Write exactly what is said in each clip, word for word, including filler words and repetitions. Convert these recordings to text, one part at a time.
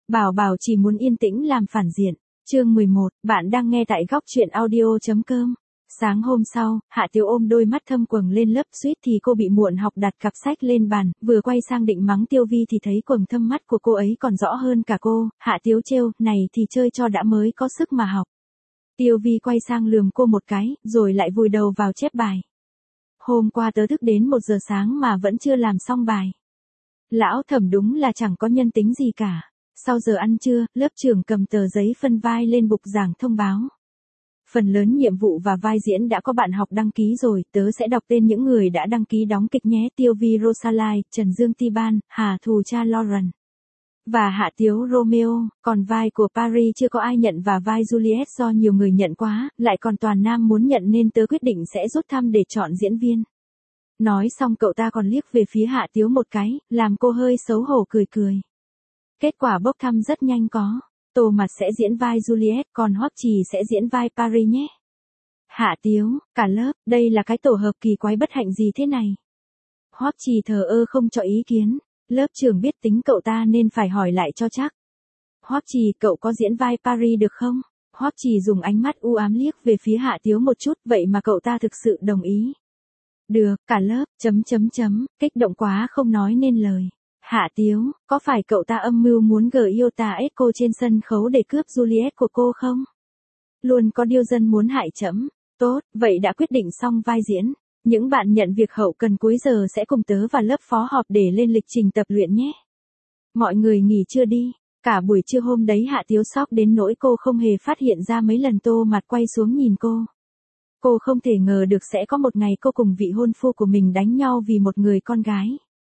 Bảo Bảo chỉ muốn yên tĩnh làm phản diện. Chương mười một, bạn đang nghe tại góc truyện audio.com. Sáng hôm sau, Hạ Tiếu ôm đôi mắt thâm quầng lên lớp suýt thì cô bị muộn học đặt cặp sách lên bàn, vừa quay sang định mắng Tiêu Vi thì thấy quầng thâm mắt của cô ấy còn rõ hơn cả cô. Hạ Tiếu trêu, này thì chơi cho đã mới có sức mà học. Tiêu Vi quay sang lườm cô một cái, rồi lại vùi đầu vào chép bài. Hôm qua tớ thức đến một giờ sáng mà vẫn chưa làm xong bài. Lão Thẩm đúng là chẳng có nhân tính gì cả. Sau giờ ăn trưa, lớp trưởng cầm tờ giấy phân vai lên bục giảng thông báo. Phần lớn nhiệm vụ và vai diễn đã có bạn học đăng ký rồi, tớ sẽ đọc tên những người đã đăng ký đóng kịch nhé. Tiêu Vi Rosalie, Trần Dương Tiban, Hà Thù Cha Lauren và Hạ Tiếu Romeo, còn vai của Paris chưa có ai nhận và vai Juliet do nhiều người nhận quá, lại còn toàn nam muốn nhận nên tớ quyết định sẽ rút thăm để chọn diễn viên. Nói xong cậu ta còn liếc về phía Hạ Tiếu một cái, làm cô hơi xấu hổ cười cười. Kết quả bốc thăm rất nhanh có. Tô Mặt sẽ diễn vai Juliet, còn Hoắc Trì sẽ diễn vai Paris nhé. Hạ Tiếu, cả lớp, đây là cái tổ hợp kỳ quái bất hạnh gì thế này? Hoắc Trì thờ ơ không cho ý kiến, lớp trưởng biết tính cậu ta nên phải hỏi lại cho chắc. Hoắc Trì, cậu có diễn vai Paris được không? Hoắc Trì dùng ánh mắt u ám liếc về phía Hạ Tiếu một chút, vậy mà cậu ta thực sự đồng ý. Được, cả lớp, chấm chấm chấm, kích động quá không nói nên lời. Hạ Tiếu, có phải cậu ta âm mưu muốn gờ Iota Echo trên sân khấu để cướp Juliet của cô không? Luôn có điêu dân muốn hại trẫm. Tốt, vậy đã quyết định xong vai diễn. Những bạn nhận việc hậu cần cuối giờ sẽ cùng tớ vào lớp phó họp để lên lịch trình tập luyện nhé. Mọi người nghỉ trưa đi. Cả buổi trưa hôm đấy Hạ Tiếu sốc đến nỗi cô không hề phát hiện ra mấy lần Tô Mặt quay xuống nhìn cô. Cô không thể ngờ được sẽ có một ngày cô cùng vị hôn phu của mình đánh nhau vì một người con gái.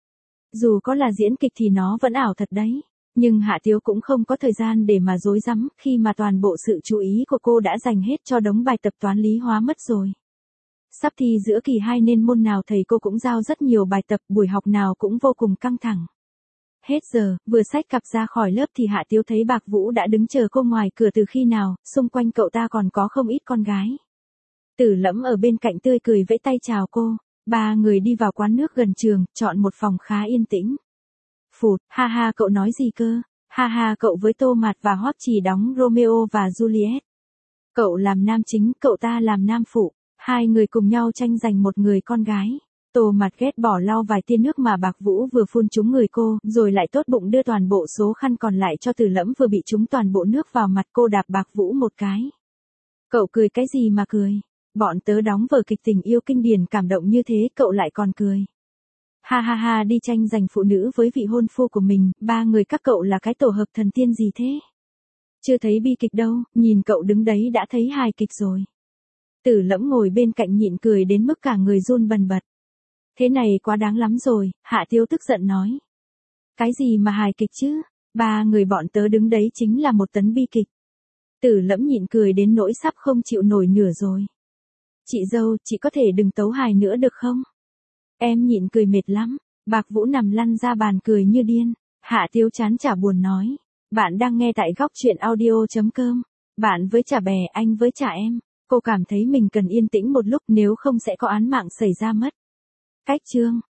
Dù có là diễn kịch thì nó vẫn ảo thật đấy. Nhưng Hạ Tiếu cũng không có thời gian để mà rối rắm khi mà toàn bộ sự chú ý của cô đã dành hết cho đống bài tập toán lý hóa mất rồi. Sắp thi giữa kỳ hai nên môn nào thầy cô cũng giao rất nhiều bài tập, buổi học nào cũng vô cùng căng thẳng. Hết giờ, vừa xách cặp ra khỏi lớp thì Hạ Tiếu thấy Bạc Vũ đã đứng chờ cô ngoài cửa từ khi nào, xung quanh cậu ta còn có không ít con gái. Tử Lẫm ở bên cạnh tươi cười vẫy tay chào cô. Ba người đi vào quán nước gần trường, chọn một phòng khá yên tĩnh. Phụt, ha ha cậu nói gì cơ? Ha ha cậu với Tô Mạt và Hoắc Trì đóng Romeo và Juliet. Cậu làm nam chính, cậu ta làm nam phụ. Hai người cùng nhau tranh giành một người con gái. Tô Mạt ghét bỏ lau vài tia nước mà Bạc Vũ vừa phun trúng người cô, rồi lại tốt bụng đưa toàn bộ số khăn còn lại cho Tử Lẫm vừa bị trúng toàn bộ nước vào mặt. Cô đạp Bạc Vũ một cái. Cậu cười cái gì mà cười? Bọn tớ đóng vở kịch tình yêu kinh điển cảm động như thế cậu lại còn cười. Ha ha ha, đi tranh giành phụ nữ với vị hôn phu của mình, ba người các cậu là cái tổ hợp thần tiên gì thế? Chưa thấy bi kịch đâu, nhìn cậu đứng đấy đã thấy hài kịch rồi. Tử Lẫm ngồi bên cạnh nhịn cười đến mức cả người run bần bật. Thế này quá đáng lắm rồi, Hạ Tiếu tức giận nói. Cái gì mà hài kịch chứ? Ba người bọn tớ đứng đấy chính là một tấn bi kịch. Tử Lẫm nhịn cười đến nỗi sắp không chịu nổi nửa rồi. Chị dâu, chị có thể đừng tấu hài nữa được không? Em nhịn cười mệt lắm. Bạc Vũ nằm lăn ra bàn cười như điên. Hạ Tiếu chán chả buồn nói. Bạn đang nghe tại góc truyện audio.com. Bạn với chả bè, anh với chả em. Cô cảm thấy mình cần yên tĩnh một lúc nếu không sẽ có án mạng xảy ra mất. Cách chương.